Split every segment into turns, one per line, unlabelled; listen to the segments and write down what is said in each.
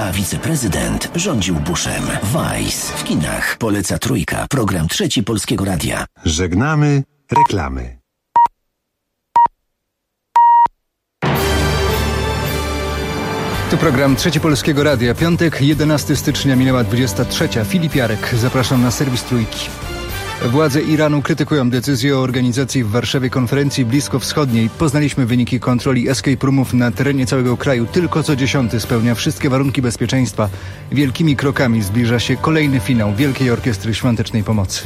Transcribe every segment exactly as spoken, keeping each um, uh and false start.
a wiceprezydent rządził Bushem. Vice w kinach. Poleca Trójka. Program Trzeci Polskiego Radia.
Żegnamy reklamy.
To program Trzeci Polskiego Radia. Piątek, jedenastego stycznia, minęła dwudziesta trzecia. Filip Jarek, zapraszam na serwis Trójki. Władze Iranu krytykują decyzję o organizacji w Warszawie konferencji bliskowschodniej. Poznaliśmy wyniki kontroli escape roomów na terenie całego kraju. Tylko co dziesiąty spełnia wszystkie warunki bezpieczeństwa. Wielkimi krokami zbliża się kolejny finał Wielkiej Orkiestry Świątecznej Pomocy.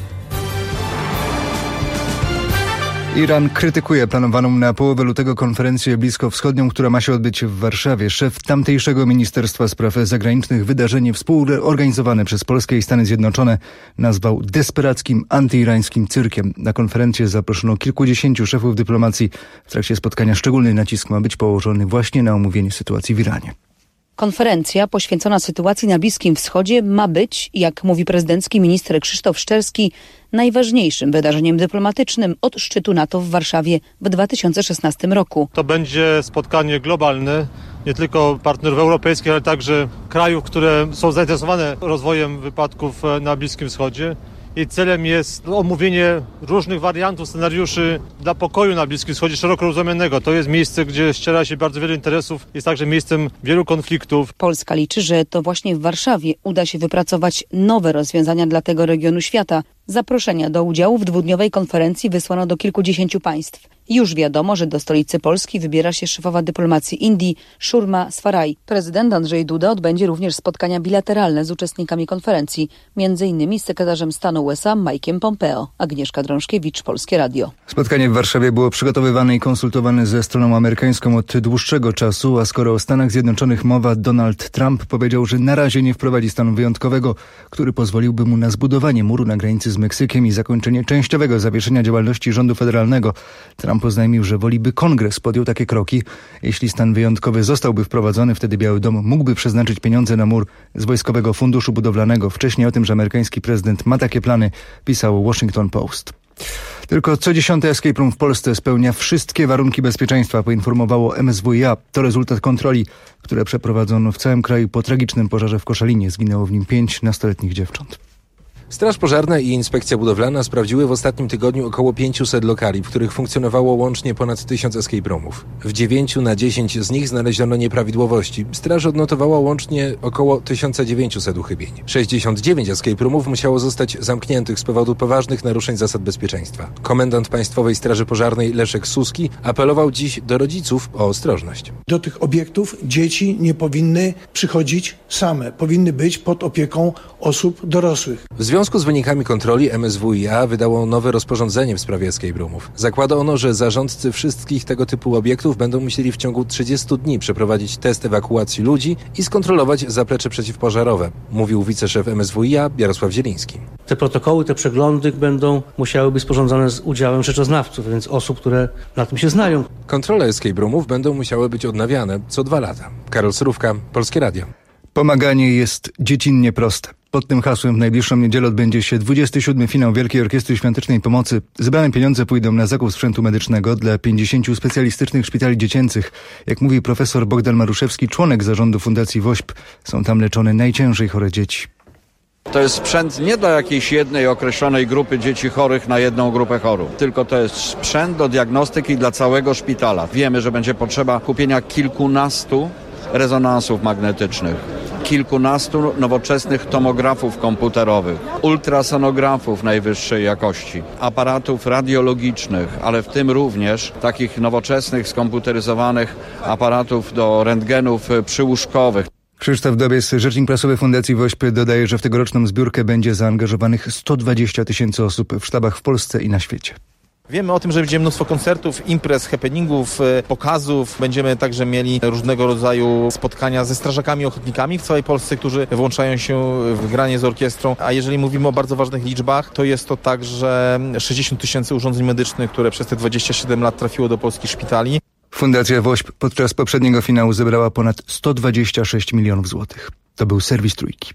Iran krytykuje planowaną na połowę lutego konferencję bliskowschodnią, która ma się odbyć w Warszawie. Szef tamtejszego Ministerstwa Spraw Zagranicznych wydarzenie współorganizowane przez Polskę i Stany Zjednoczone nazwał desperackim, antyirańskim cyrkiem. Na konferencję zaproszono kilkudziesięciu szefów dyplomacji. W trakcie spotkania szczególny nacisk ma być położony właśnie na omówienie sytuacji w Iranie.
Konferencja poświęcona sytuacji na Bliskim Wschodzie ma być, jak mówi prezydencki minister Krzysztof Szczerski, najważniejszym wydarzeniem dyplomatycznym od szczytu NATO w Warszawie w dwa tysiące szesnastym roku.
To będzie spotkanie globalne, nie tylko partnerów europejskich, ale także krajów, które są zainteresowane rozwojem wypadków na Bliskim Wschodzie. Jej celem jest omówienie różnych wariantów, scenariuszy dla pokoju na Bliskim Wschodzie szeroko rozumianego. To jest miejsce, gdzie ściera się bardzo wiele interesów, jest także miejscem wielu konfliktów.
Polska liczy, że to właśnie w Warszawie uda się wypracować nowe rozwiązania dla tego regionu świata. Zaproszenia do udziału w dwudniowej konferencji wysłano do kilkudziesięciu państw. Już wiadomo, że do stolicy Polski wybiera się szefowa dyplomacji Indii, Shurma Swaraj. Prezydent Andrzej Duda odbędzie również spotkania bilateralne z uczestnikami konferencji, między innymi z sekretarzem stanu U S A Mike'iem Pompeo. Agnieszka Drążkiewicz, Polskie Radio.
Spotkanie w Warszawie było przygotowywane i konsultowane ze stroną amerykańską od dłuższego czasu, a skoro o Stanach Zjednoczonych mowa, Donald Trump powiedział, że na razie nie wprowadzi stanu wyjątkowego, który pozwoliłby mu na zbudowanie muru na granicy z Meksykiem i zakończenie częściowego zawieszenia działalności rządu federalnego. Trump oznajmił, że woli, by Kongres podjął takie kroki. Jeśli stan wyjątkowy zostałby wprowadzony, wtedy Biały Dom mógłby przeznaczyć pieniądze na mur z Wojskowego Funduszu Budowlanego. Wcześniej o tym, że amerykański prezydent ma takie plany, pisał Washington Post. Tylko co dziesiąty escape room w Polsce spełnia wszystkie warunki bezpieczeństwa, poinformowało M S W i A. To rezultat kontroli, które przeprowadzono w całym kraju po tragicznym pożarze w Koszalinie. Zginęło w nim pięć nastoletnich dziewcząt.
Straż Pożarna i Inspekcja Budowlana sprawdziły w ostatnim tygodniu około pięciuset lokali, w których funkcjonowało łącznie ponad tysiąc escape roomów. W dziewięciu na dziesięć z nich znaleziono nieprawidłowości. Straż odnotowała łącznie około tysiąc dziewięćset uchybień. sześćdziesiąt dziewięć escape roomów musiało zostać zamkniętych z powodu poważnych naruszeń zasad bezpieczeństwa. Komendant Państwowej Straży Pożarnej Leszek Suski apelował dziś do rodziców o ostrożność.
Do tych obiektów dzieci nie powinny przychodzić same, powinny być pod opieką osób dorosłych.
W związku z wynikami kontroli M S W i A wydało nowe rozporządzenie w sprawie escape roomów. Zakłada ono, że zarządcy wszystkich tego typu obiektów będą musieli w ciągu trzydziestu dni przeprowadzić test ewakuacji ludzi i skontrolować zaplecze przeciwpożarowe, mówił wiceszef M S W i A Jarosław Zieliński.
Te protokoły, te przeglądy będą musiały być sporządzone z udziałem rzeczoznawców, więc osób, które na tym się znają.
Kontrole escape roomów będą musiały być odnawiane co dwa lata. Karol Surówka, Polskie Radio.
Pomaganie jest dziecinnie proste. Pod tym hasłem w najbliższą niedzielę odbędzie się dwudziesty siódmy finał Wielkiej Orkiestry Świątecznej Pomocy. Zebrane pieniądze pójdą na zakup sprzętu medycznego dla pięćdziesięciu specjalistycznych szpitali dziecięcych. Jak mówi profesor Bogdan Maruszewski, członek zarządu Fundacji WOŚP, są tam leczone najciężej chore dzieci.
To jest sprzęt nie dla jakiejś jednej określonej grupy dzieci chorych na jedną grupę chorób, tylko to jest sprzęt do diagnostyki dla całego szpitala. Wiemy, że będzie potrzeba kupienia kilkunastu rezonansów magnetycznych, kilkunastu nowoczesnych tomografów komputerowych, ultrasonografów najwyższej jakości, aparatów radiologicznych, ale w tym również takich nowoczesnych, skomputeryzowanych aparatów do rentgenów przyłóżkowych.
Krzysztof Dobies, rzecznik prasowy Fundacji WOŚP, dodaje, że w tegoroczną zbiórkę będzie zaangażowanych sto dwadzieścia tysięcy osób w sztabach w Polsce i na świecie.
Wiemy o tym, że będzie mnóstwo koncertów, imprez, happeningów, pokazów. Będziemy także mieli różnego rodzaju spotkania ze strażakami, ochotnikami w całej Polsce, którzy włączają się w granie z orkiestrą. A jeżeli mówimy o bardzo ważnych liczbach, to jest to także sześćdziesiąt tysięcy urządzeń medycznych, które przez te dwadzieścia siedem lat trafiło do polskich szpitali.
Fundacja WOŚP podczas poprzedniego finału zebrała ponad sto dwadzieścia sześć milionów złotych. To był serwis Trójki.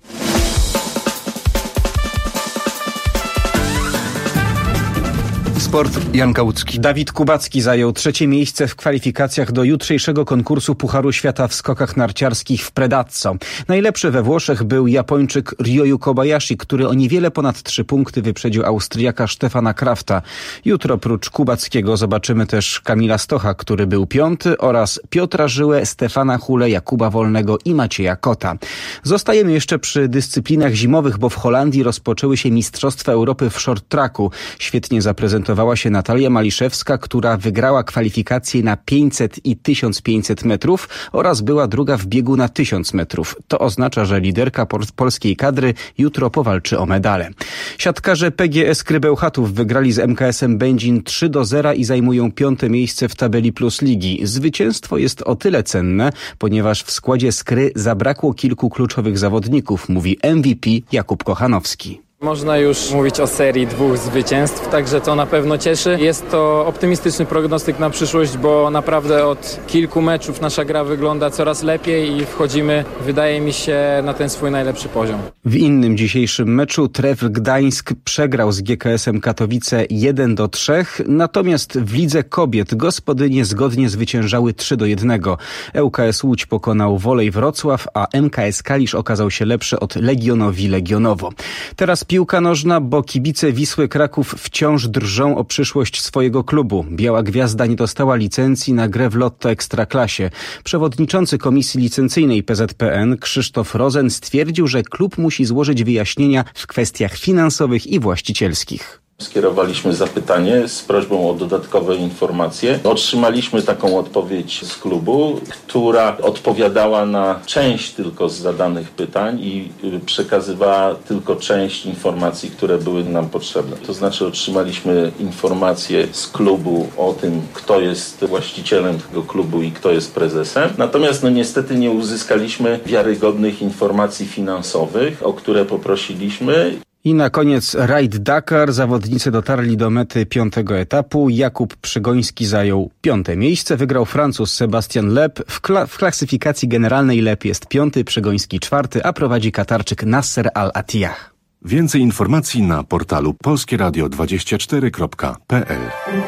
Sport, Jan Kałucki.
Dawid Kubacki zajął trzecie miejsce w kwalifikacjach do jutrzejszego konkursu Pucharu Świata w skokach narciarskich w Predazzo. Najlepszy we Włoszech był Japończyk Ryoyu Kobayashi, który o niewiele ponad trzy punkty wyprzedził Austriaka Stefana Krafta. Jutro prócz Kubackiego zobaczymy też Kamila Stocha, który był piąty, oraz Piotra Żyłę, Stefana Hulę, Jakuba Wolnego i Macieja Kota. Zostajemy jeszcze przy dyscyplinach zimowych, bo w Holandii rozpoczęły się Mistrzostwa Europy w short tracku. Świetnie zaprezentowała się Natalia Maliszewska, która wygrała kwalifikacje na pięćset i tysiąc pięćset metrów oraz była druga w biegu na tysiąc metrów. To oznacza, że liderka polskiej kadry jutro powalczy o medale. Siatkarze P G S Krybełchatów wygrali z M K S-em Będzin trzy do zera i zajmują piąte miejsce w tabeli Plus Ligi. Zwycięstwo jest o tyle cenne, ponieważ w składzie Skry zabrakło kilku kluczowych zawodników, mówi M V P Jakub Kochanowski.
Można już mówić o serii dwóch zwycięstw, także to na pewno cieszy. Jest to optymistyczny prognostyk na przyszłość, bo naprawdę od kilku meczów nasza gra wygląda coraz lepiej i wchodzimy, wydaje mi się, na ten swój najlepszy poziom.
W innym dzisiejszym meczu Tref Gdańsk przegrał z G K S-em Katowice jeden do trzech, natomiast w lidze kobiet gospodynie zgodnie zwyciężały trzy do jednego. L K S Łódź pokonał Wolej Wrocław, a M K S Kalisz okazał się lepszy od Legionowi Legionowo. Teraz piłka nożna, bo kibice Wisły Kraków wciąż drżą o przyszłość swojego klubu. Biała Gwiazda nie dostała licencji na grę w Lotto Ekstraklasie. Przewodniczący Komisji Licencyjnej P Z P N Krzysztof Rozen stwierdził, że klub musi złożyć wyjaśnienia w kwestiach finansowych i właścicielskich.
Skierowaliśmy zapytanie z prośbą o dodatkowe informacje. Otrzymaliśmy taką odpowiedź z klubu, która odpowiadała na część tylko z zadanych pytań i przekazywała tylko część informacji, które były nam potrzebne. To znaczy otrzymaliśmy informacje z klubu o tym, kto jest właścicielem tego klubu i kto jest prezesem. Natomiast no niestety nie uzyskaliśmy wiarygodnych informacji finansowych, o które poprosiliśmy.
I na koniec Raid Dakar. Zawodnicy dotarli do mety piątego etapu. Jakub Przygoński zajął piąte miejsce. Wygrał Francuz Sebastian Loeb. W, kla- w klasyfikacji generalnej Loeb jest piąty, Przygoński czwarty, a prowadzi Katarczyk Nasser Al-Attiyah.
Więcej informacji na portalu polskie radio dwadzieścia cztery kropka p l.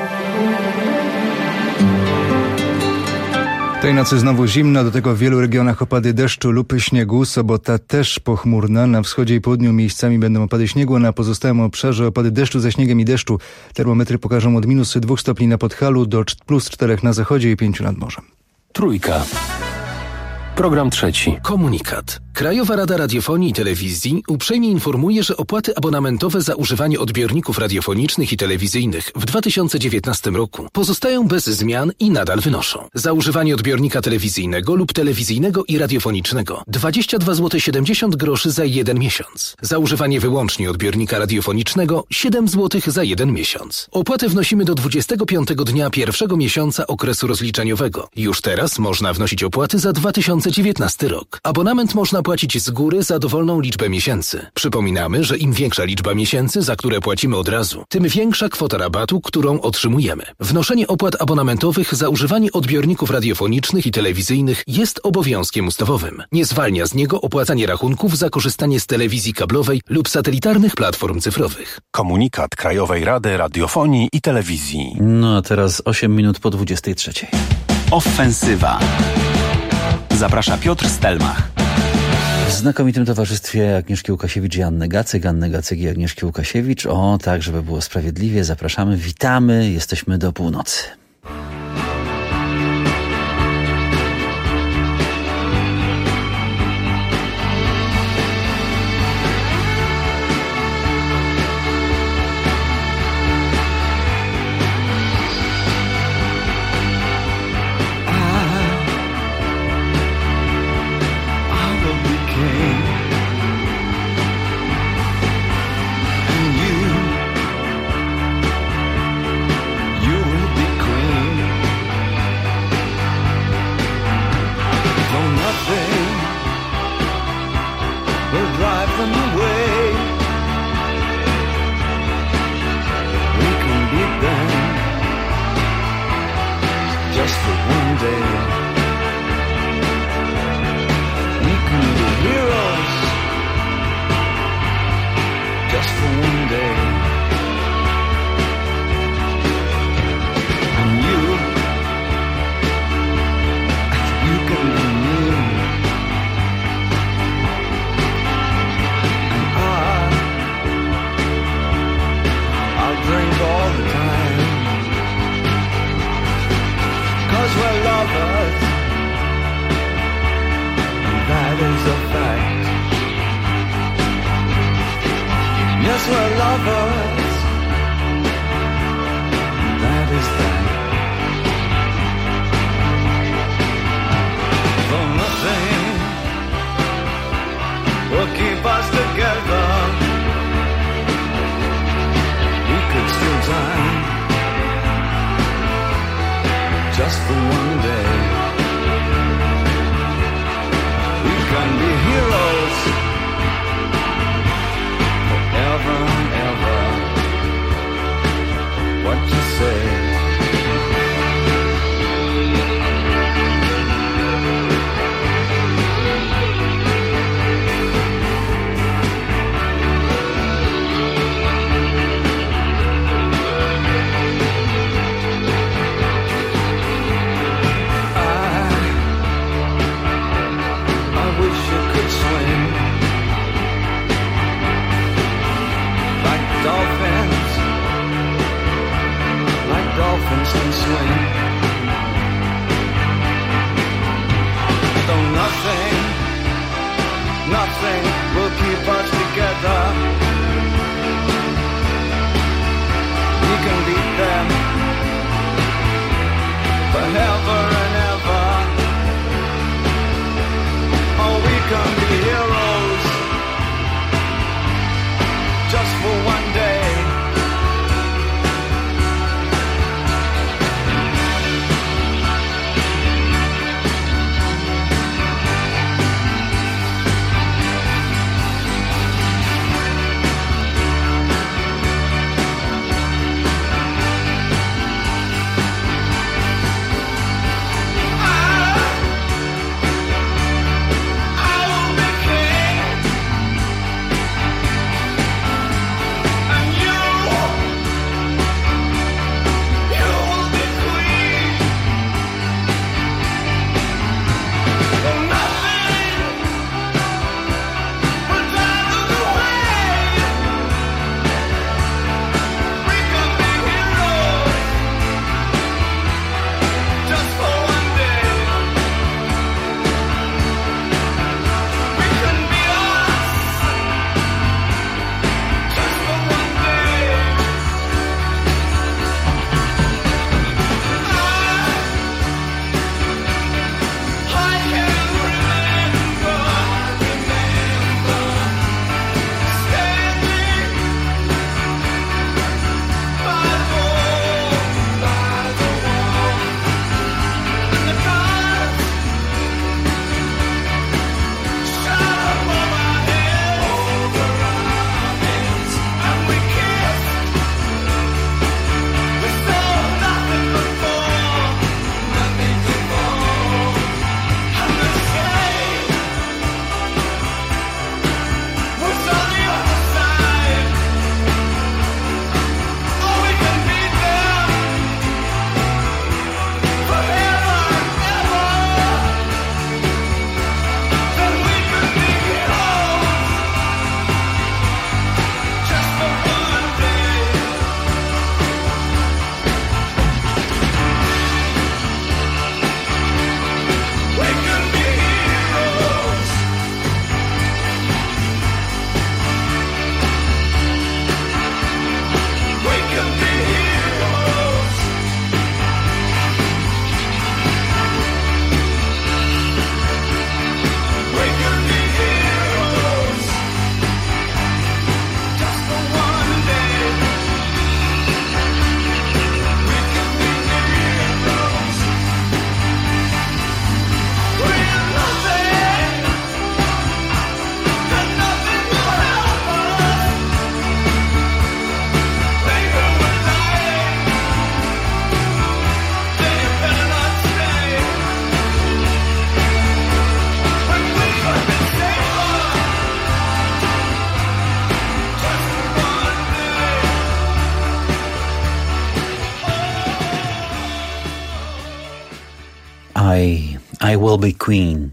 Tej nocy znowu zimno, do tego w wielu regionach opady deszczu lub śniegu. Sobota też pochmurna. Na wschodzie i południu miejscami będą opady śniegu, a na pozostałym obszarze opady deszczu ze śniegiem i deszczu. Termometry pokażą od minus dwóch stopni na Podhalu do plus czterech na zachodzie i pięciu nad morzem.
Trójka. Program trzeci.
Komunikat. Krajowa Rada Radiofonii i Telewizji uprzejmie informuje, że opłaty abonamentowe za używanie odbiorników radiofonicznych i telewizyjnych w dwa tysiące dziewiętnastym roku pozostają bez zmian i nadal wynoszą. Za używanie odbiornika telewizyjnego lub telewizyjnego i radiofonicznego dwadzieścia dwa złote siedemdziesiąt groszy za jeden miesiąc. Za używanie wyłącznie odbiornika radiofonicznego siedem złotych za jeden miesiąc. Opłatę wnosimy do dwudziestego piątego dnia pierwszego miesiąca okresu rozliczeniowego. Już teraz można wnosić opłaty za dwa tysiące dziewiętnasty rok. Abonament można płacić z góry za dowolną liczbę miesięcy. Przypominamy, że im większa liczba miesięcy, za które płacimy od razu, tym większa kwota rabatu, którą otrzymujemy. Wnoszenie opłat abonamentowych za używanie odbiorników radiofonicznych i telewizyjnych jest obowiązkiem ustawowym. Nie zwalnia z niego opłacanie rachunków za korzystanie z telewizji kablowej lub satelitarnych platform cyfrowych.
Komunikat Krajowej Rady Radiofonii i Telewizji.
No a teraz osiem minut po dwudziestej trzeciej.
Ofensywa. Zaprasza Piotr Stelmach.
W znakomitym towarzystwie Agnieszki Łukasiewicz i Anny Gacyk. Anny Gacyk i Agnieszki Łukasiewicz. O, tak, żeby było sprawiedliwie. Zapraszamy, witamy. Jesteśmy do północy.
lovers. That is that. Though nothing will keep us together, we could still die just for one day. We can be heroes forever and ever. What you say? Dolphins, like dolphins can swim. Though nothing, nothing will keep us together. We can beat them forever and ever. Oh, we can be heroes just for one day.
I, I will be queen,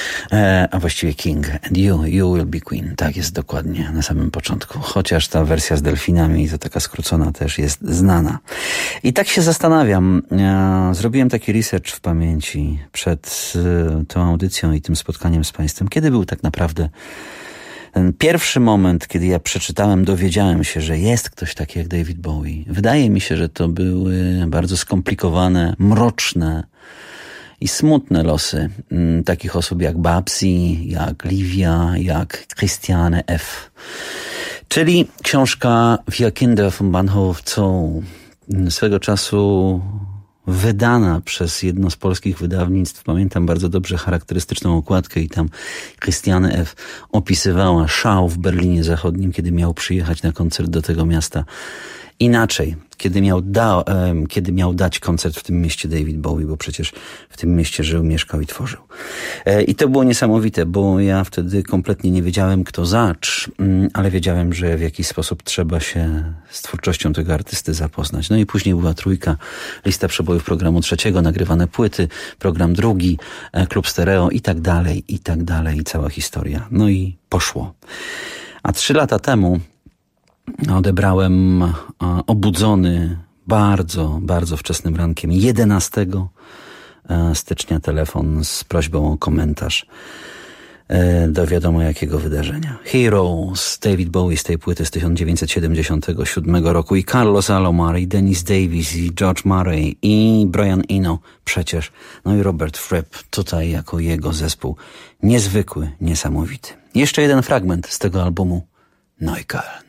e, a właściwie king, and you, you will be queen. Tak jest dokładnie na samym początku. Chociaż ta wersja z delfinami, to taka skrócona, też jest znana. I tak się zastanawiam. E, zrobiłem taki research w pamięci przed e, tą audycją i tym spotkaniem z Państwem. Kiedy był tak naprawdę Ten pierwszy moment, kiedy ja przeczytałem, dowiedziałem się, że jest ktoś taki jak David Bowie. Wydaje mi się, że to były bardzo skomplikowane, mroczne i smutne losy m, takich osób jak Babsy, jak Livia, jak Christiane F. Czyli książka Wir Kinder vom Bahnhof Zoo, swego czasu wydana przez jedno z polskich wydawnictw. Pamiętam bardzo dobrze charakterystyczną okładkę i tam Christiane F. opisywała szał w Berlinie Zachodnim, kiedy miał przyjechać na koncert do tego miasta. Inaczej, kiedy miał, da, kiedy miał dać koncert w tym mieście David Bowie, bo przecież w tym mieście żył, mieszkał i tworzył. I to było niesamowite, bo ja wtedy kompletnie nie wiedziałem, kto zacz, ale wiedziałem, że w jakiś sposób trzeba się z twórczością tego artysty zapoznać. No i później była trójka, lista przebojów programu trzeciego, nagrywane płyty, program drugi, klub stereo i tak dalej, i tak dalej, i cała historia. No i poszło. A trzy lata temu odebrałem obudzony bardzo, bardzo wczesnym rankiem jedenastego stycznia telefon z prośbą o komentarz do wiadomo jakiego wydarzenia. Heroes, David Bowie z tej płyty z tysiąc dziewięćset siedemdziesiątego siódmego roku i Carlos Alomar, i Dennis Davis, i George Murray, i Brian Eno przecież, no i Robert Fripp tutaj jako jego zespół. Niezwykły, niesamowity. Jeszcze jeden fragment z tego albumu Neukölln.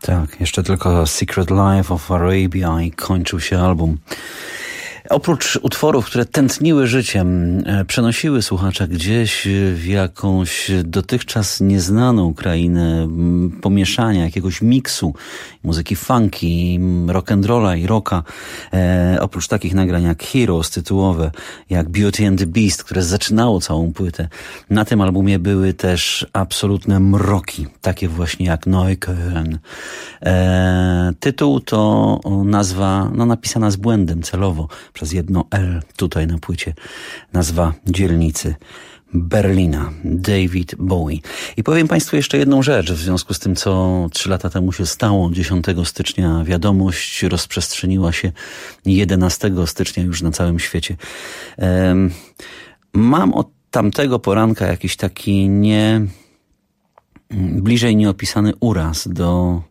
Tak, jeszcze tylko Secret Life of Arabia i kończył się album. Oprócz utworów, które tętniły życiem, przenosiły słuchacza gdzieś w jakąś dotychczas nieznaną krainę pomieszania, jakiegoś miksu muzyki funky, rock'n'rolla i rocka. E, oprócz takich nagrań jak Heroes tytułowe, jak Beauty and the Beast, które zaczynało całą płytę. Na tym albumie były też absolutne mroki, takie właśnie jak Neukölln. E, tytuł to nazwa, no napisana z błędem celowo, przez jedno L tutaj na płycie, nazwa dzielnicy Berlina, David Bowie. I powiem Państwu jeszcze jedną rzecz w związku z tym, co trzy lata temu się stało. dziesiątego stycznia wiadomość rozprzestrzeniła się jedenastego stycznia już na całym świecie. Um, mam od tamtego poranka jakiś taki nie, bliżej nieopisany uraz do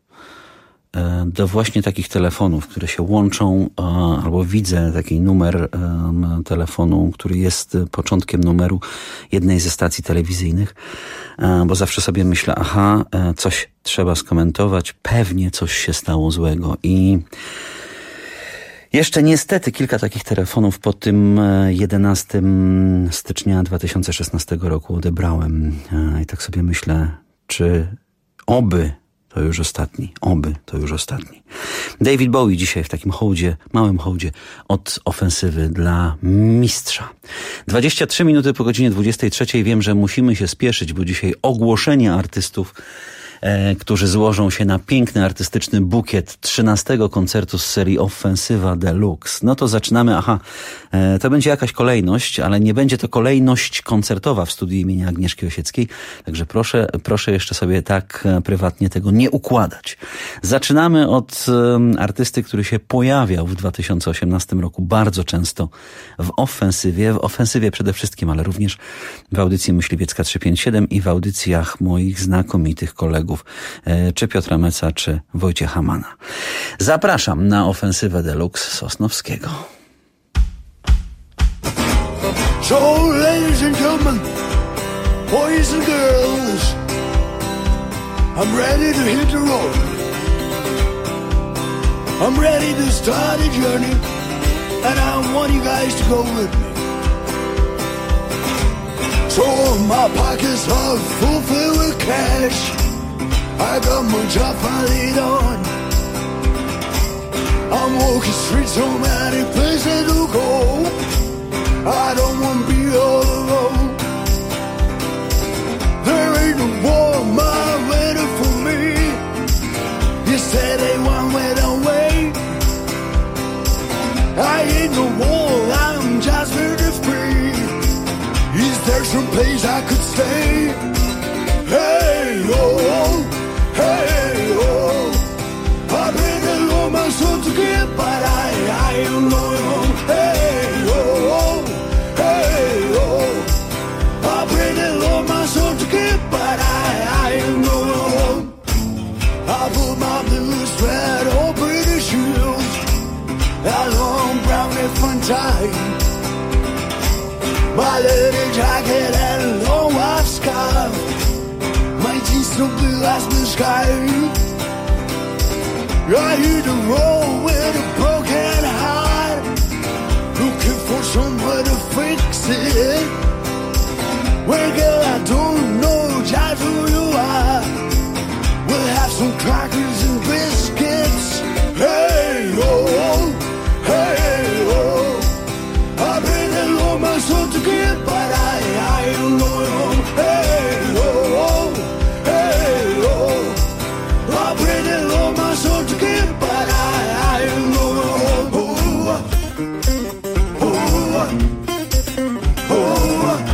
do właśnie takich telefonów, które się łączą, albo widzę taki numer telefonu, który jest początkiem numeru jednej ze stacji telewizyjnych, bo zawsze sobie myślę, aha, coś trzeba skomentować, pewnie coś się stało złego. I jeszcze niestety kilka takich telefonów po tym jedenastego stycznia dwa tysiące szesnastego roku odebrałem. I tak sobie myślę, czy oby to już ostatni, oby to już ostatni. David Bowie dzisiaj w takim hołdzie, małym hołdzie od ofensywy dla mistrza. dwadzieścia trzy minuty po godzinie dwudziestej trzeciej. Wiem, że musimy się spieszyć, bo dzisiaj ogłoszenie artystów, e, którzy złożą się na piękny artystyczny bukiet trzynastego koncertu z serii Ofensywa Deluxe. No to zaczynamy, aha, e, to będzie jakaś kolejność, ale nie będzie to kolejność koncertowa w studiu imienia Agnieszki Osieckiej, także proszę, proszę jeszcze sobie tak e, prywatnie tego nie układać. Zaczynamy od e, artysty, który się pojawiał w dwa tysiące osiemnastym roku bardzo często w Ofensywie, w Ofensywie przede wszystkim, ale również w audycji Myśliwiecka trzysta pięćdziesiąt siedem i w audycjach moich znakomitych kolegów, czy Piotra Meca, czy Wojciecha Mana. Zapraszam na Ofensywę Deluxe Sosnowskiego.
So, ladies and gentlemen, boys and girls, I'm ready to hit the road. I'm ready to start a journey, and I want you guys to go with me. So my pockets are full filled with cash. I got my job finally done. I'm walking streets, so many places to go. I don't want to be all alone. There ain't no war mile waiting for me. You said they one way to wait. I ain't no war, I'm just really free. Is there some place I could stay? Hey, oh, hey, oh. I've been alone my soul to give, but I, I am loyal. Hey, oh, hey, oh. I've been alone my soul to give, but I, I am loyal. I put my blue sweat over the shoes, that long brown and tie. My leather jacket and a long white scarf. My jeans so blue as the sky. I hit the road with a broken heart, looking for somewhere to fix it. Well, girl, I don't know just who you are. We'll have some crackers and biscuits. Hey, oh, hey, oh. I've been alone my soul to give, but I, I am loyal. Hey, oh, hey, oh. I've been alone my soul to give, but I, I am loyal. Oh, oh, oh, oh,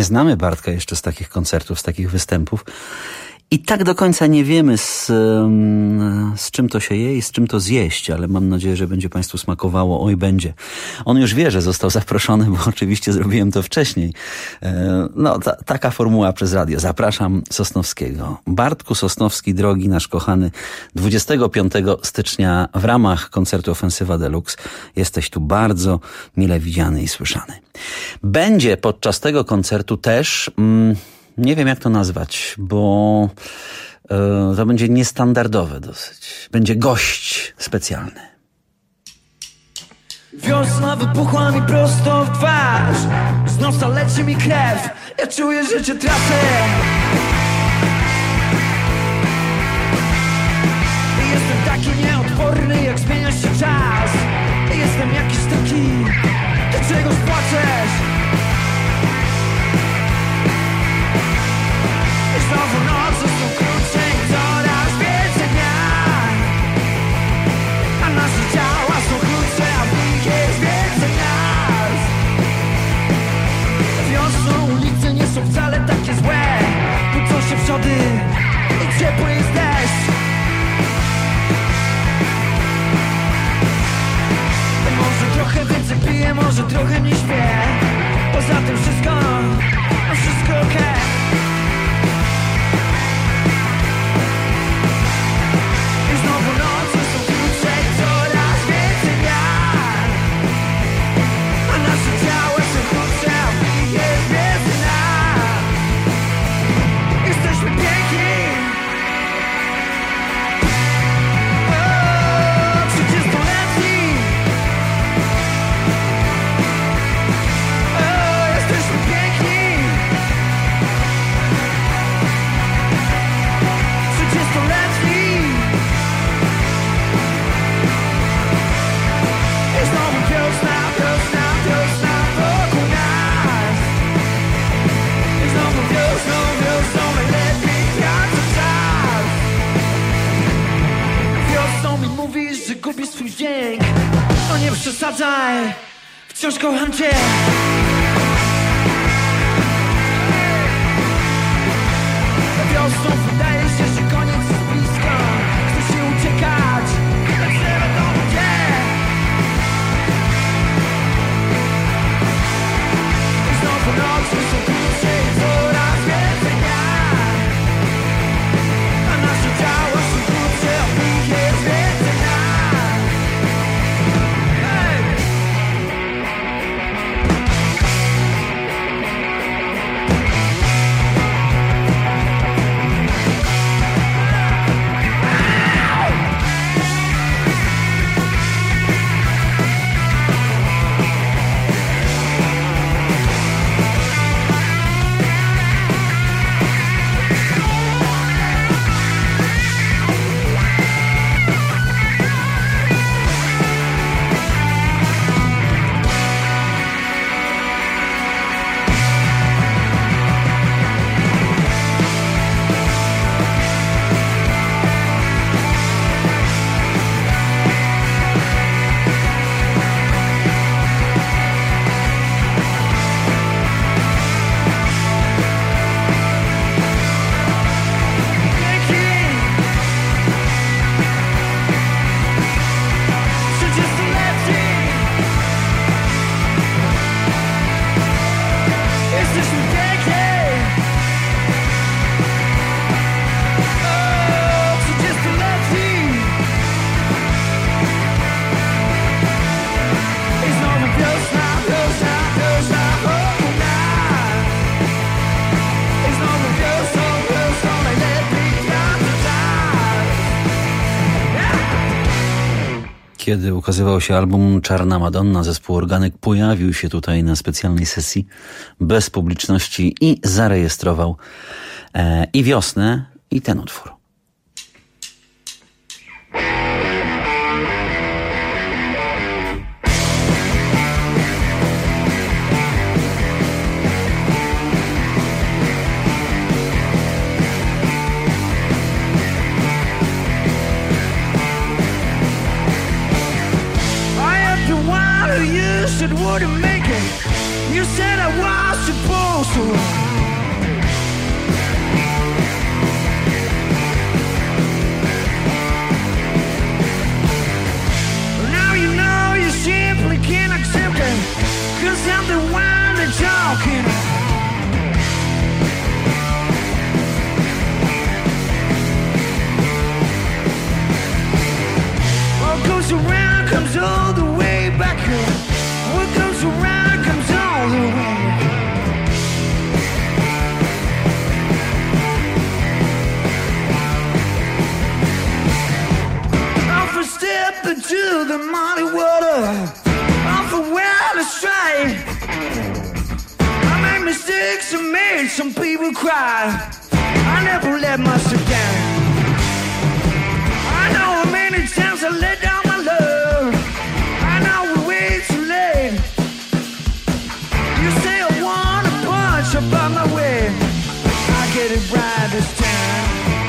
nie znamy Bartka jeszcze z takich koncertów, z takich występów. I tak do końca nie wiemy, z, z czym to się je i z czym to zjeść, ale mam nadzieję, że będzie Państwu smakowało. Oj, będzie. On już wie, że został zaproszony, bo oczywiście zrobiłem to wcześniej. No, ta, taka formuła przez radio. Zapraszam Sosnowskiego. Bartku Sosnowski, drogi nasz kochany, dwudziestego piątego stycznia w ramach koncertu Ofensywa Deluxe jesteś tu bardzo mile widziany i słyszany. Będzie podczas tego koncertu też... Mm, nie wiem, jak to nazwać, bo e, to będzie niestandardowe dosyć. Będzie gość specjalny.
Wiosna wybuchła mi prosto w twarz. Z nosa leci mi krew. Ja czuję, że cię tracę. Jestem taki nieodporny, jak zmienia się czas. Jestem jakiś taki, do czego spłaczesz. Znowu noce są krótsze i coraz więcej dnia. A nasze ciała są krótsze, a w nich jest więcej nas. Wiosną ulice nie są wcale takie złe. Budzą się wrzody i ciepły jest deszcz. Może trochę więcej piję, może trochę mniej śpię. Poza tym wszystko, a wszystko okej. Okay. Gubisz swój dźwięk, no nie przesadzaj, wciąż kocham cię. Wiosną wydaje się, że koniec jest blisko. Chce się uciekać, lecz nie wiadomo gdzie. I znowu nocy są krótsze i coraz więcej dnia. A nasze ciała są krótsze, a w nich jest więcej nas.
Kiedy ukazywał się album Czarna Madonna, zespół Organic pojawił się tutaj na specjalnej sesji bez publiczności i zarejestrował e, i wiosnę, i ten utwór.
Wouldn't make it. You said I was supposed to run. Now you know you simply can't accept it, 'cause I'm the one that's talking. What goes around comes all the way back up. What goes around comes all the way. Off a step into the muddy water, off a well astray. I made mistakes and made some people cry. I never let myself down. I know how many times I let down my love. I know we're way too late. You say I want a punch about my way. I get it right this time.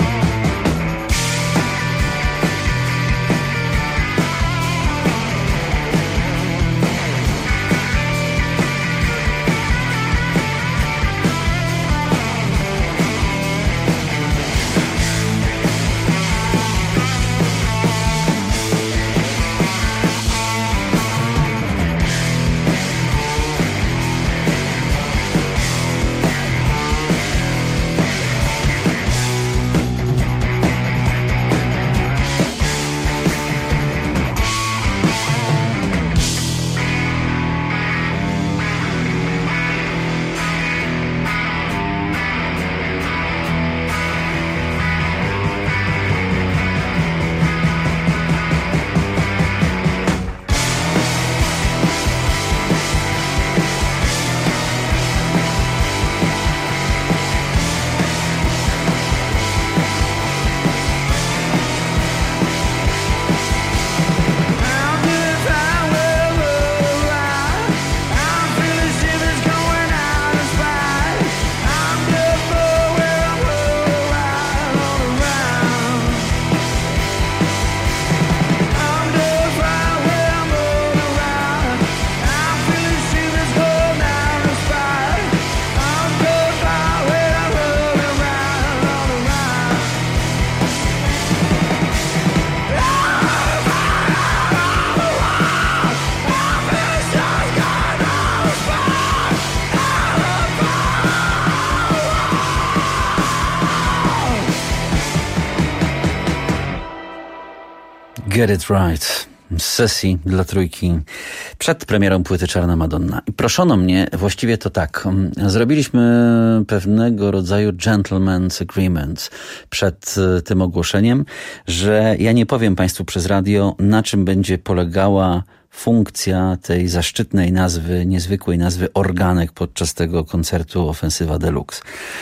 Get It Right z sesji dla Trójki przed premierą płyty Czarna Madonna. I proszono mnie, właściwie to tak, zrobiliśmy pewnego rodzaju gentleman's agreement przed tym ogłoszeniem, że ja nie powiem Państwu przez radio, na czym będzie polegała funkcja tej zaszczytnej nazwy, niezwykłej nazwy Organek podczas tego koncertu Ofensywa Deluxe.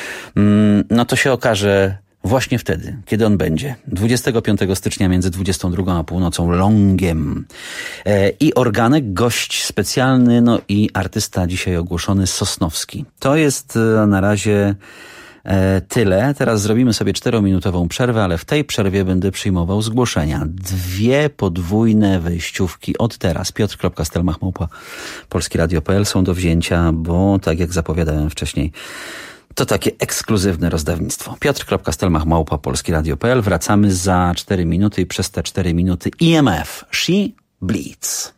No to się okaże właśnie wtedy, kiedy on będzie. dwudziestego piątego stycznia między dwudziestą drugą a północą Longiem. E, I Organek, gość specjalny, no i artysta dzisiaj ogłoszony Sosnowski. To jest e, na razie e, tyle. Teraz zrobimy sobie czterominutową przerwę, ale w tej przerwie będę przyjmował zgłoszenia. Dwie podwójne wejściówki od teraz. Piotr kropka stelmach małpa polskie radio kropka p l są do wzięcia, bo tak jak zapowiadałem wcześniej, to takie ekskluzywne rozdawnictwo. Piotr kropka stelmach małpa polskie radio kropka p l. Wracamy za cztery minuty i przez te cztery minuty I M F. She Bleeds.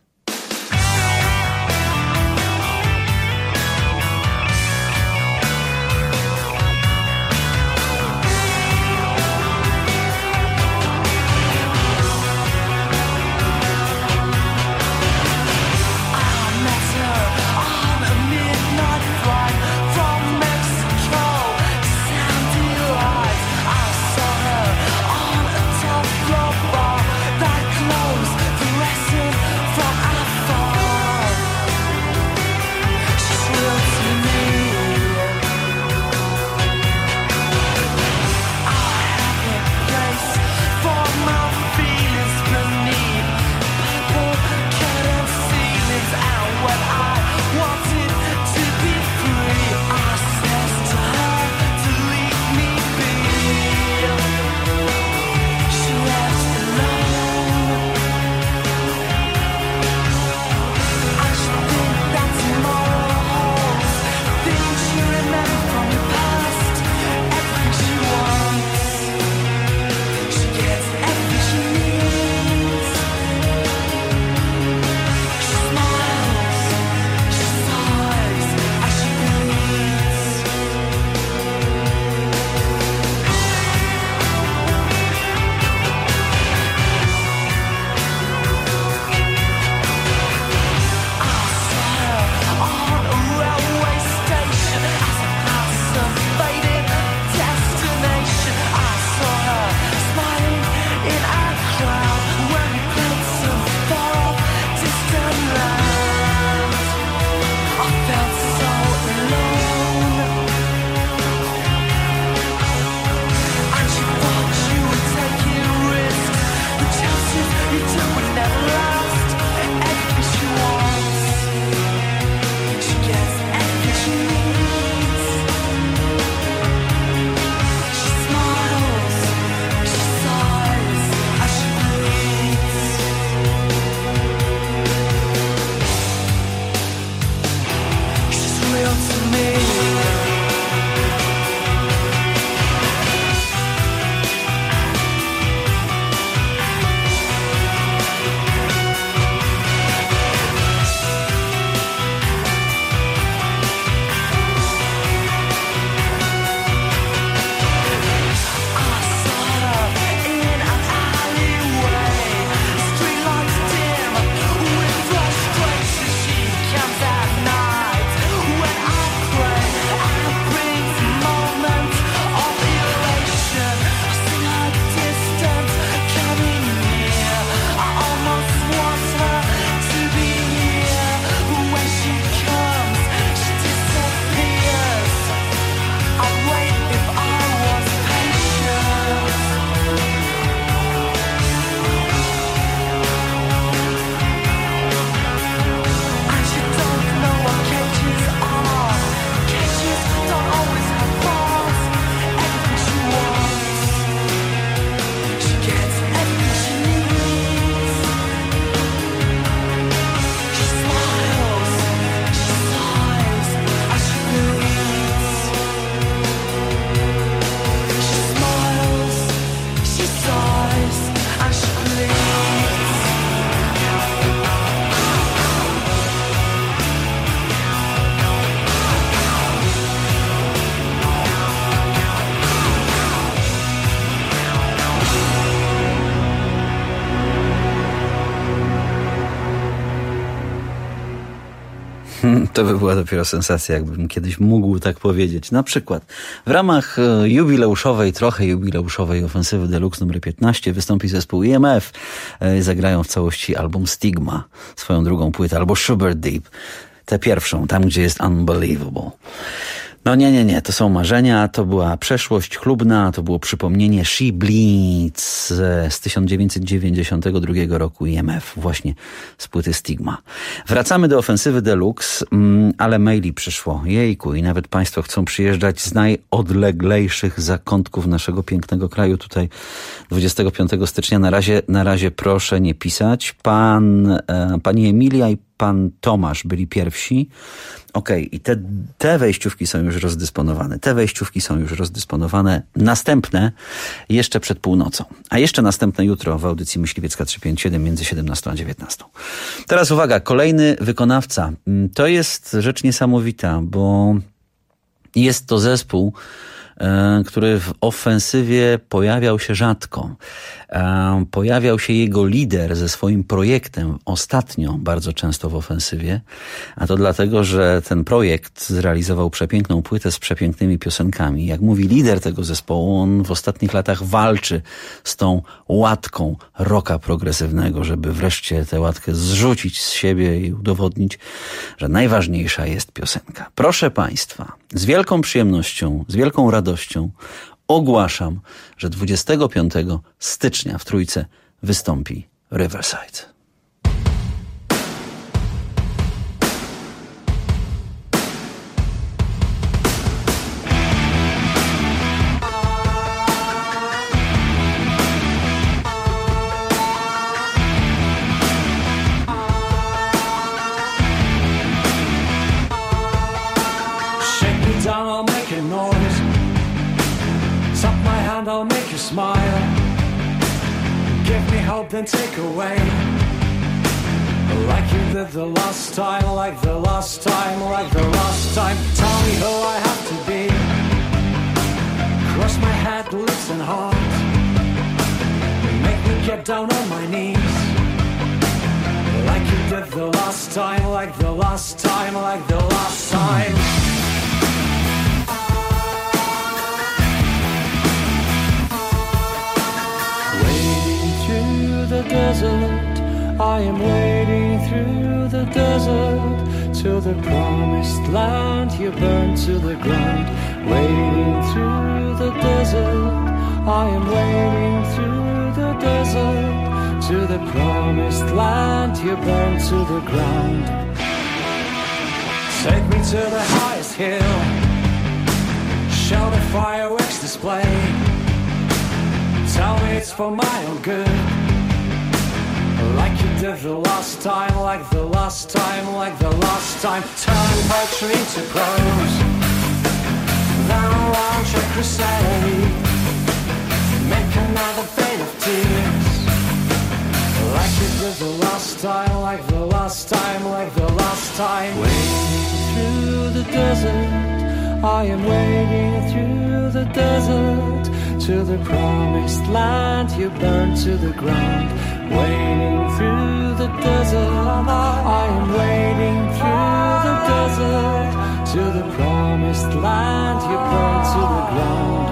From
To by była dopiero sensacja, jakbym kiedyś mógł tak powiedzieć. Na przykład w ramach jubileuszowej, trochę jubileuszowej ofensywy Deluxe numer piętnaście wystąpi zespół E M F. Zagrają w całości album Stigma, swoją drugą płytę, albo Sugar Deep, tę pierwszą, tam gdzie jest Unbelievable. No nie, nie, nie, to są marzenia, to była przeszłość chlubna, to było przypomnienie She Bleeds z tysiąc dziewięćset dziewięćdziesiątego drugiego roku I M F, właśnie z płyty Stigma. Wracamy do ofensywy Deluxe, ale maili przyszło, jejku, i nawet państwo chcą przyjeżdżać z najodleglejszych zakątków naszego pięknego kraju tutaj dwudziestego piątego stycznia. Na razie, na razie proszę nie pisać. Pan, e, pani Emilia i pan Tomasz byli pierwsi. Okej, okay, i te, te wejściówki są już rozdysponowane. Te wejściówki są już rozdysponowane. Następne jeszcze przed północą. A jeszcze następne jutro w audycji Myśliwiecka trzysta pięćdziesiąt siedem między siedemnastą a dziewiętnastą. Teraz uwaga, kolejny wykonawca. To jest rzecz niesamowita, bo jest to zespół, który w ofensywie pojawiał się rzadko. Pojawiał się jego lider ze swoim projektem ostatnio bardzo często w ofensywie, a to dlatego, że ten projekt zrealizował przepiękną płytę z przepięknymi piosenkami. Jak mówi lider tego zespołu, on w ostatnich latach walczy z tą łatką rocka progresywnego, żeby wreszcie tę łatkę zrzucić z siebie i udowodnić, że najważniejsza jest piosenka. Proszę Państwa, z wielką przyjemnością, z wielką radością ogłaszam, że dwudziestego piątego stycznia w Trójce wystąpi Riverside.
I'll make you smile. Give me hope, then take away. Like you did the last time, like the last time, like the last time. Tell me who I have to be. Cross my head, lips and heart. Make me get down on my knees. Like you did the last time, like the last time, like the last time. The desert, I am wading through the desert to the promised land. You burn to the ground. Wading through the desert, I am wading through the desert to the promised land. You burn to the ground. Take me to the highest hill, show the fireworks display. Tell me it's for my own good. Like you did the last time, like the last time, like the last time. Turn poetry into prose, then launch a crusade. Make another fade of tears. Like you did the last time, like the last time, like the last time. Wading through the desert, I am wading through the desert to the promised land. You burn to the ground. Wading through the desert, I am wading through the desert to the promised land. You burn to the ground.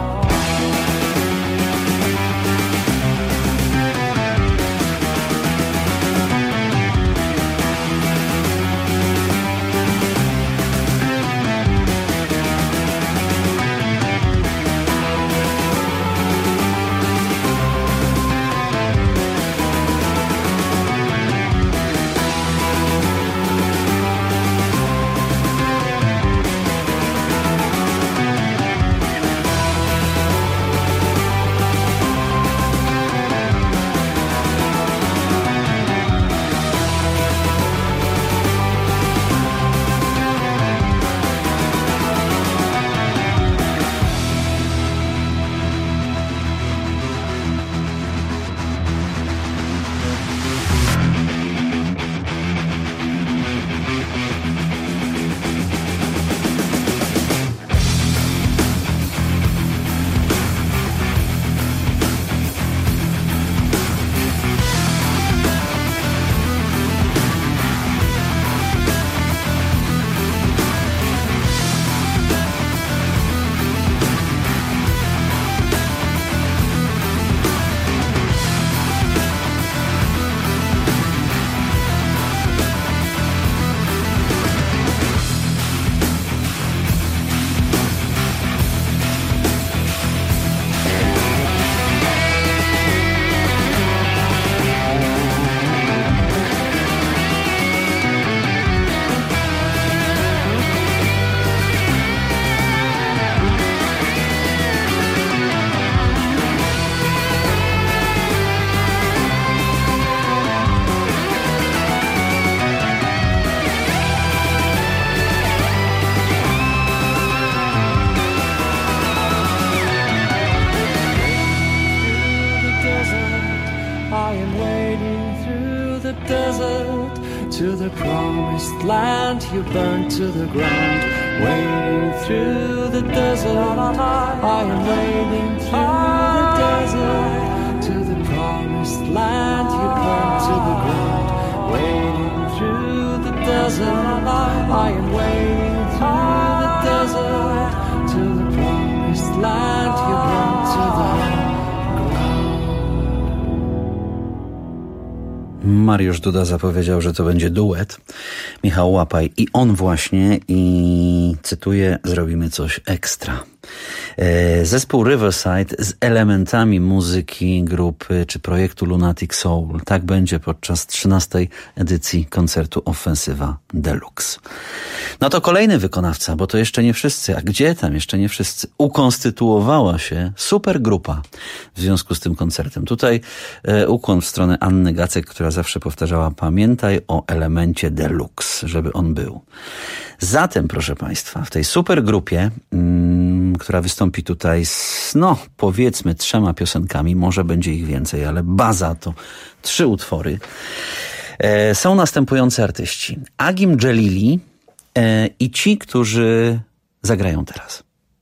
desert, to the promised land you burned to the ground. Wading through the desert, I am wading through the desert, to the promised land you burned to the ground. Wading through the desert, I am wading through the desert, to the promised land you burned to the ground.
Mariusz Duda zapowiedział, że to będzie duet. Michał Łapaj i on właśnie, i cytuję, zrobimy coś ekstra. Zespół Riverside z elementami muzyki grupy czy projektu Lunatic Soul. Tak będzie podczas trzynastej edycji koncertu Ofensywa Deluxe. No to kolejny wykonawca, bo to jeszcze nie wszyscy. A gdzie tam jeszcze nie wszyscy? Ukonstytuowała się supergrupa w związku z tym koncertem. Tutaj e, ukłon w stronę Anny Gacek, która zawsze powtarzała: pamiętaj o elemencie deluxe, żeby on był. Zatem, proszę Państwa, w tej supergrupie, mm, która wystąpi tutaj z, no, powiedzmy, trzema piosenkami, może będzie ich więcej, ale baza to trzy utwory, e, są następujący artyści: Agim Dżelili e, i ci, którzy zagrają teraz.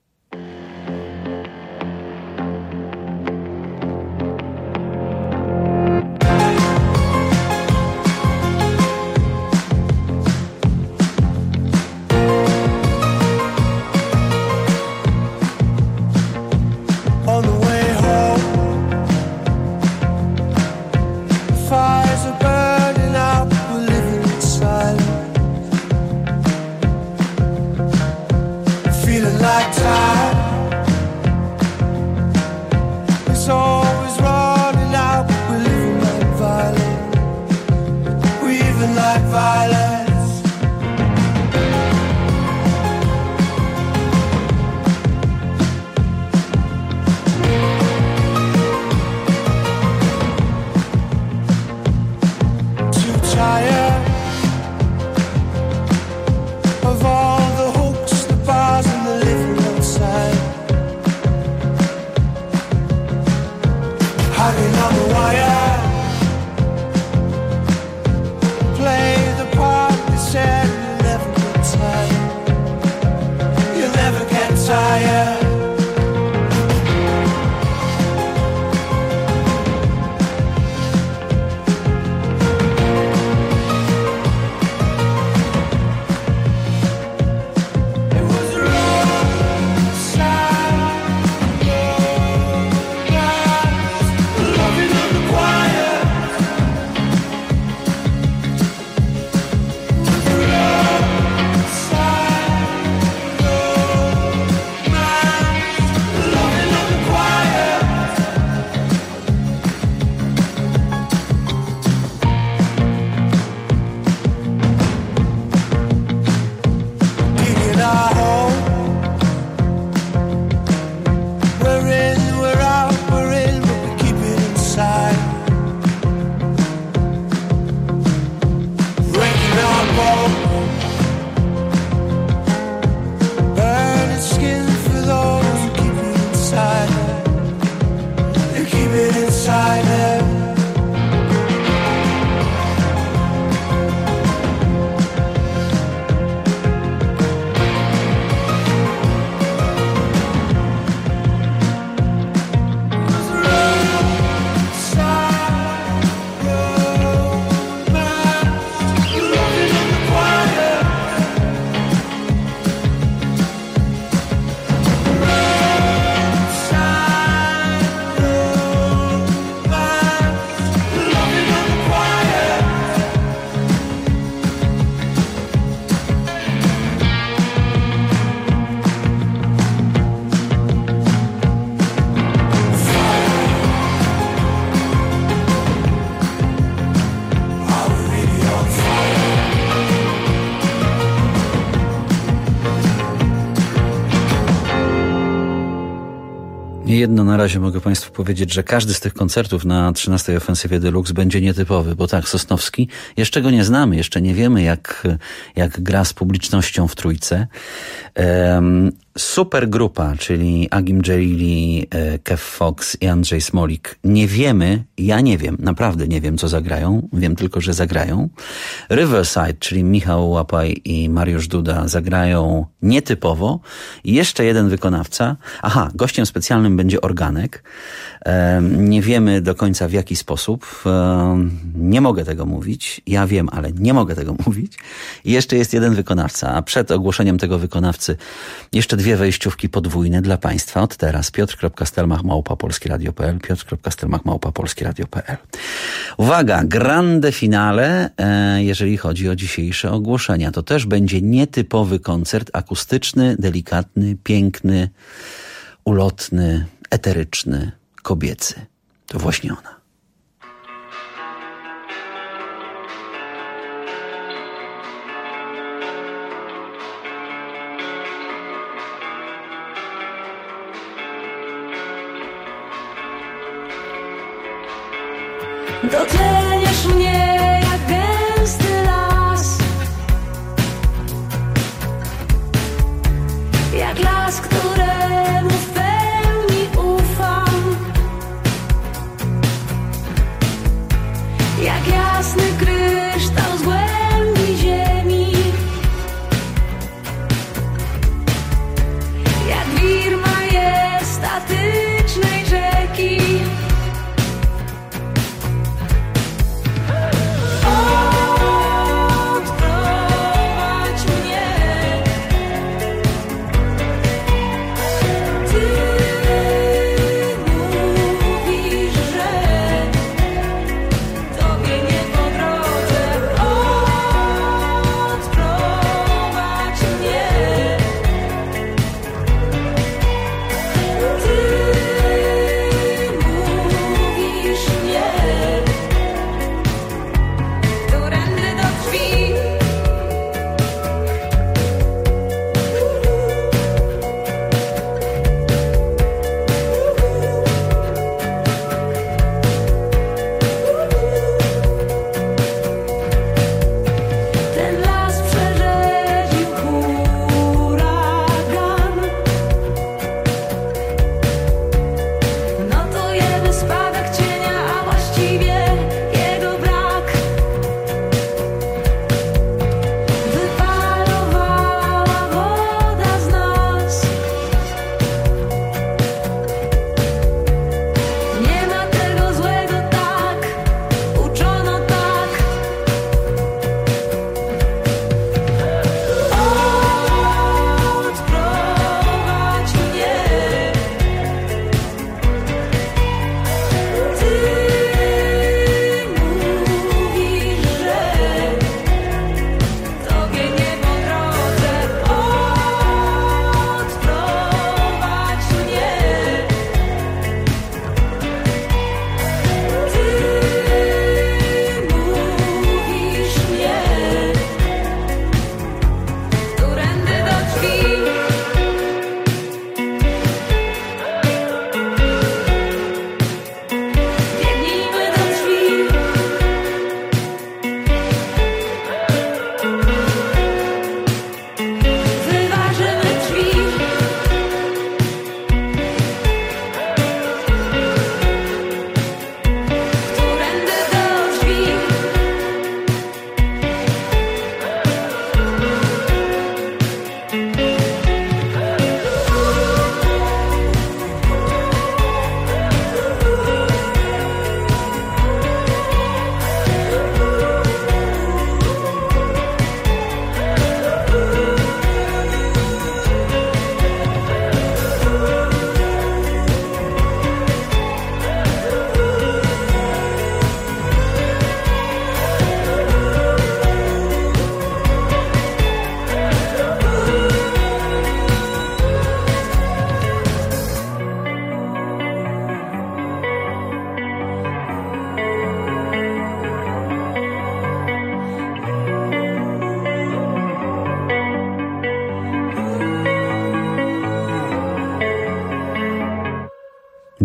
Jedno na razie mogę Państwu powiedzieć, że każdy z tych koncertów na trzynastej Ofensywie Deluxe będzie nietypowy, bo tak, Sosnowski, jeszcze go nie znamy, jeszcze nie wiemy jak, jak gra z publicznością w trójce, um, supergrupa, czyli Agim Dżelili, Kev Fox i Andrzej Smolik. Nie wiemy, ja nie wiem, naprawdę nie wiem, co zagrają. Wiem tylko, że zagrają. Riverside, czyli Michał Łapaj i Mariusz Duda zagrają nietypowo. I jeszcze jeden wykonawca. Aha, gościem specjalnym będzie organek. Nie wiemy do końca w jaki sposób. Nie mogę tego mówić. Ja wiem, ale nie mogę tego mówić. I jeszcze jest jeden wykonawca. A przed ogłoszeniem tego wykonawcy jeszcze dwie wejściówki podwójne dla Państwa. Od teraz piotr kropka stelmach małpa polskieradio kropka p l piotr kropka stelmach małpa polskieradio kropka p l. Uwaga, grande finale, jeżeli chodzi o dzisiejsze ogłoszenia. To też będzie nietypowy koncert akustyczny, delikatny, piękny, ulotny, eteryczny, kobiecy. To właśnie ona.
Dotleniesz mnie jak gęsty las, jak las, któremu w pełni ufam, jak jasny kryształ z głębi ziemi, jak wir majestatycznej rzeki.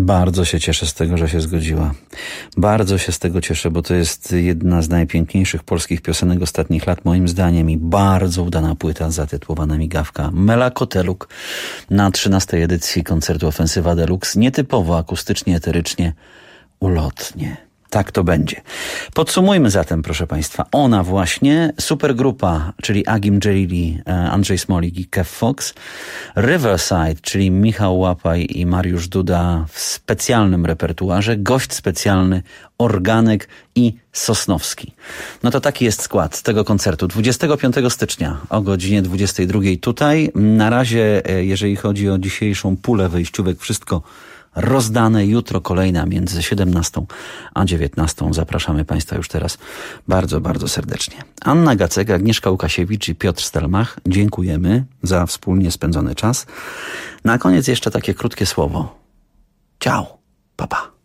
Bardzo się cieszę z tego, że się zgodziła. Bardzo się z tego cieszę, bo to jest jedna z najpiękniejszych polskich piosenek ostatnich lat, moim zdaniem, i bardzo udana płyta zatytułowana Migawka. Mela Koteluk na trzynastej edycji koncertu Ofensywa Deluxe. Nietypowo, akustycznie, eterycznie, ulotnie. Tak to będzie. Podsumujmy zatem, proszę Państwa. Ona właśnie, supergrupa, czyli Agim Dżelili, Andrzej Smolik i Kev Fox. Riverside, czyli Michał Łapaj i Mariusz Duda w specjalnym repertuarze. Gość specjalny, Organek i Sosnowski. No to taki jest skład tego koncertu. dwudziestego piątego stycznia o godzinie dwudziestej drugiej tutaj. Na razie, jeżeli chodzi o dzisiejszą pulę wyjściówek, wszystko rozdane. Jutro kolejna między siedemnastą a dziewiętnastą. Zapraszamy Państwa już teraz bardzo, bardzo serdecznie. Anna Gacek, Agnieszka Łukasiewicz i Piotr Stelmach. Dziękujemy za wspólnie spędzony czas. Na koniec jeszcze takie krótkie słowo. Ciao. Pa, pa.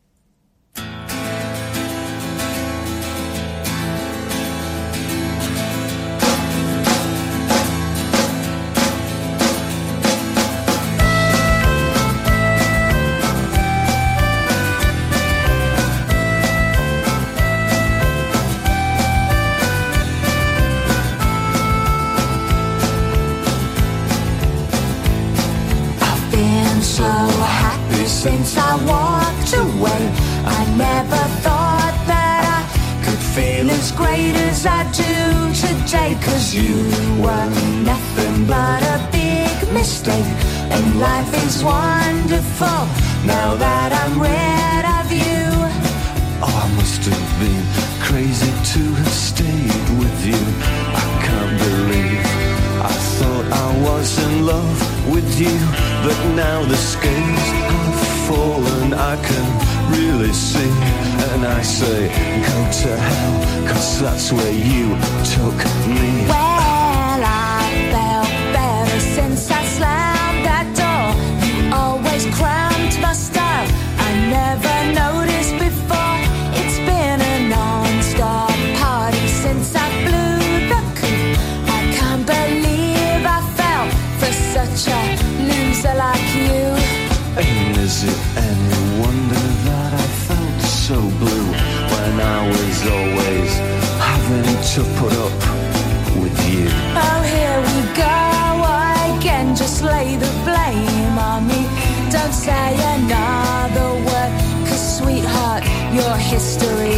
Since I walked away, I never thought that I could feel as great as I do today. Cause you were nothing but a big mistake, and life is wonderful now that I'm rid of you.
Oh, I must have been crazy to have stayed with you. I can't believe I thought I was in love with you, but now the scales have fallen, I can really see. And I say, go to hell, cause that's where you took me.
Well, I felt better since I slammed that door. You always cramped my style, I never noticed before. It's been a non-stop party since I blew the coop. I can't believe I fell for such a loser like you.
And is it any wonder that I felt so blue when I was always having to put up with you?
Oh, here we go again, just lay the blame on me. Don't say another word, cause sweetheart, you're history.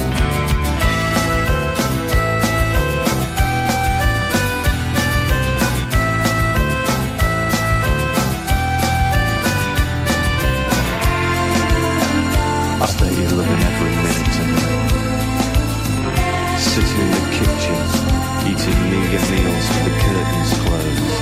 I bet you're loving every minute of it. Sitting in the kitchen, eating meager meals with the curtains closed.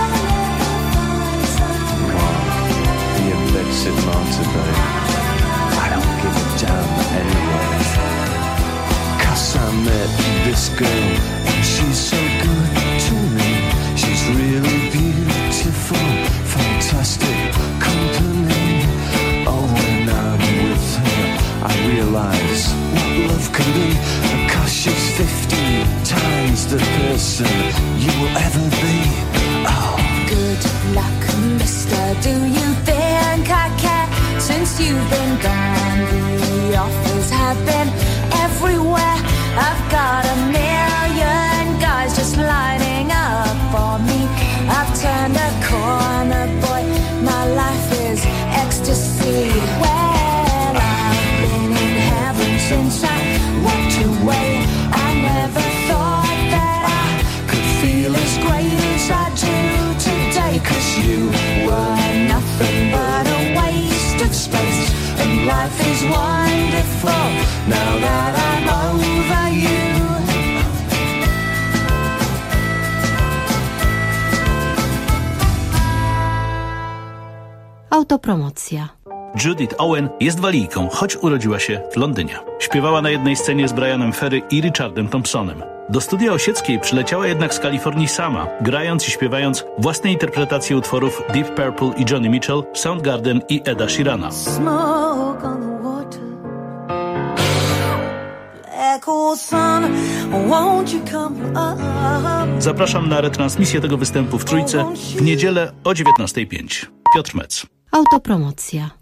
Mom, the blessed martyr, babe. I don't give a damn anyway. Cause I met this girl, and she's so good to me. She's really beautiful, fantastic company. Oh, when I'm with her, I realise what love can be. Cause she's fifty times the person you will ever be. Oh,
good luck, mister. Do you think I care? Since you've been gone, the offers have been everywhere. I've got a million guys just lining up for me. I've turned a corner, boy, my life is ecstasy. Well, I've been in heaven since I walked away. I never thought that I could feel as great as I do today. Cause you were nothing but a waste of space, and life is wonderful now that I'm over you.
Autopromocja.
Judith Owen jest walijką, choć urodziła się w Londynie. Śpiewała na jednej scenie z Brianem Ferry i Richardem Thompsonem. Do studia Osieckiej przyleciała jednak z Kalifornii sama, grając i śpiewając własne interpretacje utworów Deep Purple i Johnny Mitchell, Soundgarden i Eda Sheerana.
Smoke on the water, black old sun, won't you come up?
Zapraszam na retransmisję tego występu w Trójce w niedzielę o dziewiętnastej pięć. Piotr Mec.
Autopromocja.